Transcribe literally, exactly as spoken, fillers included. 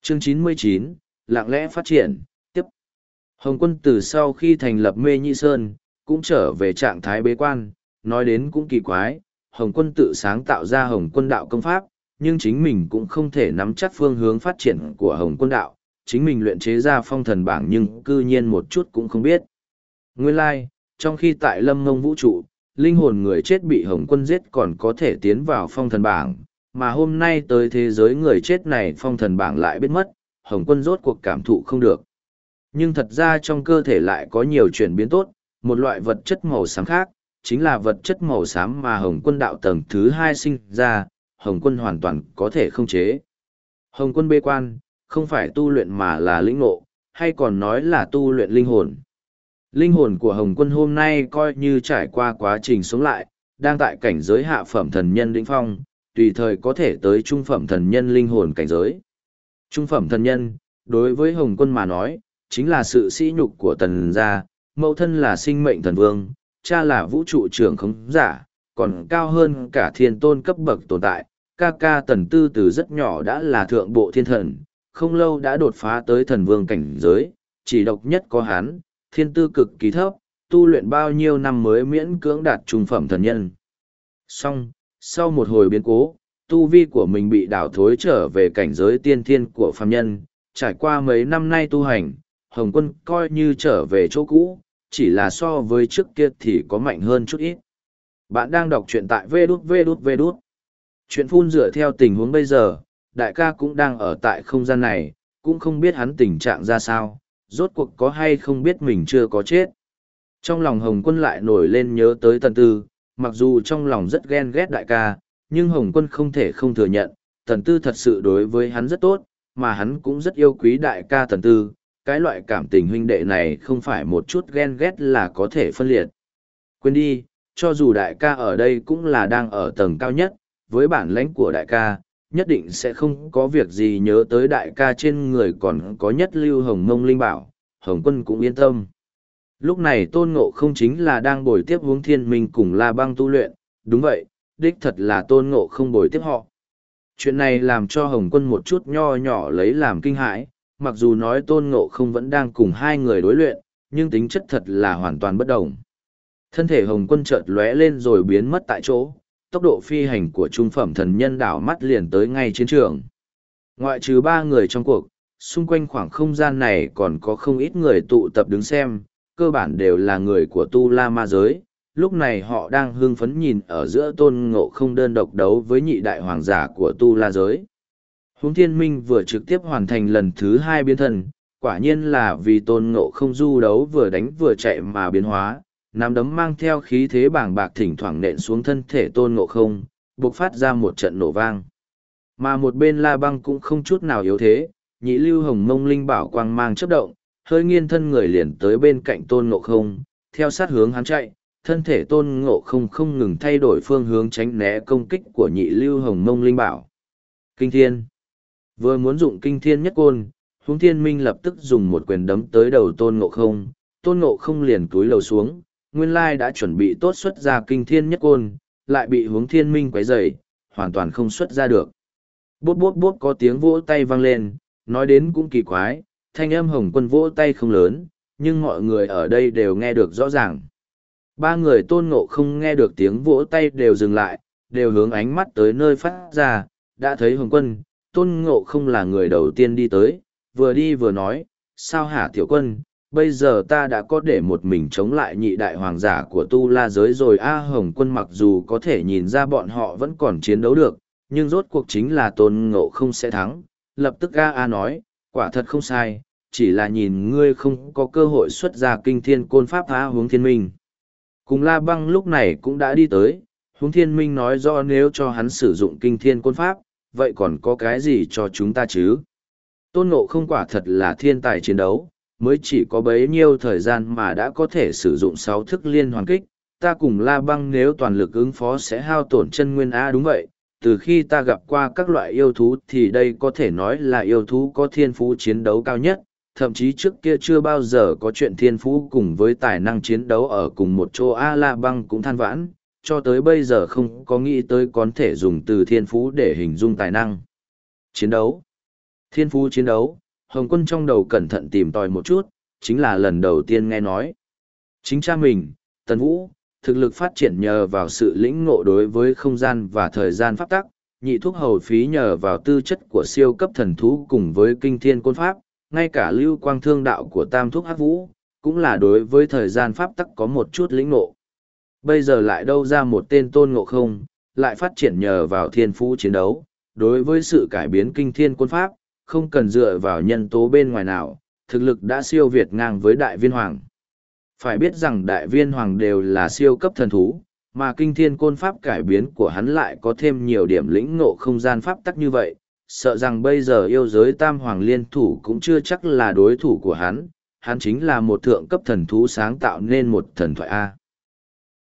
Chương chín mươi chín, lặng lẽ phát triển, tiếp. Hồng quân từ sau khi thành lập Mê Nhĩ Sơn, cũng trở về trạng thái bế quan, nói đến cũng kỳ quái, Hồng quân tự sáng tạo ra Hồng quân đạo công pháp, nhưng chính mình cũng không thể nắm chắc phương hướng phát triển của Hồng quân đạo, chính mình luyện chế ra phong thần bảng nhưng cư nhiên một chút cũng không biết. Nguyên lai, like, trong khi tại lâm ngông vũ trụ, linh hồn người chết bị Hồng quân giết còn có thể tiến vào phong thần bảng, mà hôm nay tới thế giới người chết này phong thần bảng lại biết mất, Hồng quân rốt cuộc cảm thụ không được. Nhưng thật ra trong cơ thể lại có nhiều chuyển biến tốt, một loại vật chất màu xám khác, chính là vật chất màu xám mà Hồng quân đạo tầng thứ hai sinh ra, Hồng quân hoàn toàn có thể không chế. Hồng quân bế quan, không phải tu luyện mà là lĩnh ngộ, hay còn nói là tu luyện linh hồn. Linh hồn của Hồng quân hôm nay coi như trải qua quá trình sống lại, đang tại cảnh giới hạ phẩm thần nhân đỉnh phong, tùy thời có thể tới trung phẩm thần nhân linh hồn cảnh giới. Trung phẩm thần nhân, đối với Hồng quân mà nói, chính là sự sỉ nhục của tần gia, mẫu thân là sinh mệnh thần vương, cha là vũ trụ trưởng khống giả, còn cao hơn cả thiên tôn cấp bậc tồn tại. Ca ca tần tư từ rất nhỏ đã là thượng bộ thiên thần, không lâu đã đột phá tới thần vương cảnh giới, chỉ độc nhất có hắn, thiên tư cực kỳ thấp, tu luyện bao nhiêu năm mới miễn cưỡng đạt trung phẩm thần nhân. Song, sau một hồi biến cố, tu vi của mình bị đảo thối trở về cảnh giới tiên thiên của phàm nhân, trải qua mấy năm nay tu hành, Hồng quân coi như trở về chỗ cũ, chỉ là so với trước kia thì có mạnh hơn chút ít. Bạn đang đọc truyện tại vê đút vê đút vê đút. Chuyện phun dựa theo tình huống bây giờ, đại ca cũng đang ở tại không gian này, cũng không biết hắn tình trạng ra sao, rốt cuộc có hay không biết mình chưa có chết. Trong lòng Hồng quân lại nổi lên nhớ tới Tần Tư, mặc dù trong lòng rất ghen ghét đại ca, nhưng Hồng quân không thể không thừa nhận, Tần Tư thật sự đối với hắn rất tốt, mà hắn cũng rất yêu quý đại ca Tần Tư. Cái loại cảm tình huynh đệ này không phải một chút ghen ghét là có thể phân liệt. Quên đi, cho dù đại ca ở đây cũng là đang ở tầng cao nhất, với bản lãnh của đại ca, nhất định sẽ không có việc gì nhớ tới đại ca trên người còn có nhất lưu hồng mông linh bảo, Hồng quân cũng yên tâm. Lúc này Tôn Ngộ không chính là đang bồi tiếp Hướng Thiên Minh cùng La Băng tu luyện, đúng vậy, đích thật là Tôn Ngộ không bồi tiếp họ. Chuyện này làm cho Hồng quân một chút nho nhỏ lấy làm kinh hãi, mặc dù nói Tôn Ngộ không vẫn đang cùng hai người đối luyện, nhưng tính chất thật là hoàn toàn bất đồng. Thân thể Hồng quân chợt lóe lên rồi biến mất tại chỗ, tốc độ phi hành của trung phẩm thần nhân đảo mắt liền tới ngay chiến trường. Ngoại trừ ba người trong cuộc, xung quanh khoảng không gian này còn có không ít người tụ tập đứng xem, cơ bản đều là người của Tu La Ma giới. Lúc này họ đang hưng phấn nhìn ở giữa Tôn Ngộ không đơn độc đấu với nhị đại hoàng giả của Tu La giới. Hướng Thiên Minh vừa trực tiếp hoàn thành lần thứ hai biến thân, quả nhiên là vì Tôn Ngộ không du đấu vừa đánh vừa chạy mà biến hóa, nắm đấm mang theo khí thế bàng bạc thỉnh thoảng nện xuống thân thể Tôn Ngộ không, bộc phát ra một trận nổ vang. Mà một bên La Băng cũng không chút nào yếu thế, nhị lưu hồng mông linh bảo quang mang chớp động, hơi nghiêng thân người liền tới bên cạnh Tôn Ngộ không, theo sát hướng hắn chạy, thân thể Tôn Ngộ không không ngừng thay đổi phương hướng tránh né công kích của nhị lưu hồng mông linh bảo. Kinh thiên! Vừa muốn dụng kinh thiên nhất côn, Hướng Thiên Minh lập tức dùng một quyền đấm tới đầu Tôn Ngộ không, Tôn Ngộ không liền cúi đầu xuống, nguyên lai đã chuẩn bị tốt xuất ra kinh thiên nhất côn, lại bị Hướng Thiên Minh quấy rầy, hoàn toàn không xuất ra được. Bốp bốp bốp có tiếng vỗ tay vang lên, nói đến cũng kỳ quái, thanh âm Hồng quân vỗ tay không lớn, nhưng mọi người ở đây đều nghe được rõ ràng. Ba người Tôn Ngộ không nghe được tiếng vỗ tay đều dừng lại, đều hướng ánh mắt tới nơi phát ra, đã thấy Hồng quân. Tôn Ngộ không là người đầu tiên đi tới, vừa đi vừa nói, sao hả tiểu quân, bây giờ ta đã có để một mình chống lại nhị đại hoàng giả của Tu La giới rồi. A Hồng quân mặc dù có thể nhìn ra bọn họ vẫn còn chiến đấu được, nhưng rốt cuộc chính là Tôn Ngộ không sẽ thắng, lập tức A A nói, quả thật không sai, chỉ là nhìn ngươi không có cơ hội xuất ra kinh thiên côn pháp. A Hướng Thiên Minh cùng La Băng lúc này cũng đã đi tới, Hướng Thiên Minh nói rõ nếu cho hắn sử dụng kinh thiên côn pháp, vậy còn có cái gì cho chúng ta chứ? Tôn Ngộ không quả thật là thiên tài chiến đấu, mới chỉ có bấy nhiêu thời gian mà đã có thể sử dụng sáu thức liên hoàn kích, ta cùng La Băng nếu toàn lực ứng phó sẽ hao tổn chân nguyên. A đúng vậy, từ khi ta gặp qua các loại yêu thú thì đây có thể nói là yêu thú có thiên phú chiến đấu cao nhất, thậm chí trước kia chưa bao giờ có chuyện thiên phú cùng với tài năng chiến đấu ở cùng một chỗ. A La Băng cũng than vãn, cho tới bây giờ không có nghĩ tới có thể dùng từ thiên phú để hình dung tài năng chiến đấu. Thiên phú chiến đấu, Hồng Quân trong đầu cẩn thận tìm tòi một chút, chính là lần đầu tiên nghe nói. Chính cha mình, Tần Vũ, thực lực phát triển nhờ vào sự lĩnh ngộ đối với không gian và thời gian pháp tắc, nhị thuốc hầu phí nhờ vào tư chất của siêu cấp thần thú cùng với kinh thiên côn pháp, ngay cả lưu quang thương đạo của tam thuốc hắc vũ, cũng là đối với thời gian pháp tắc có một chút lĩnh ngộ. Bây giờ lại đâu ra một tên Tôn Ngộ Không, lại phát triển nhờ vào thiên phú chiến đấu, đối với sự cải biến kinh thiên côn pháp, không cần dựa vào nhân tố bên ngoài nào, thực lực đã siêu việt ngang với đại viên hoàng. Phải biết rằng đại viên hoàng đều là siêu cấp thần thú, mà kinh thiên côn pháp cải biến của hắn lại có thêm nhiều điểm lĩnh ngộ không gian pháp tắc như vậy, sợ rằng bây giờ yêu giới tam hoàng liên thủ cũng chưa chắc là đối thủ của hắn, hắn chính là một thượng cấp thần thú sáng tạo nên một thần thoại A.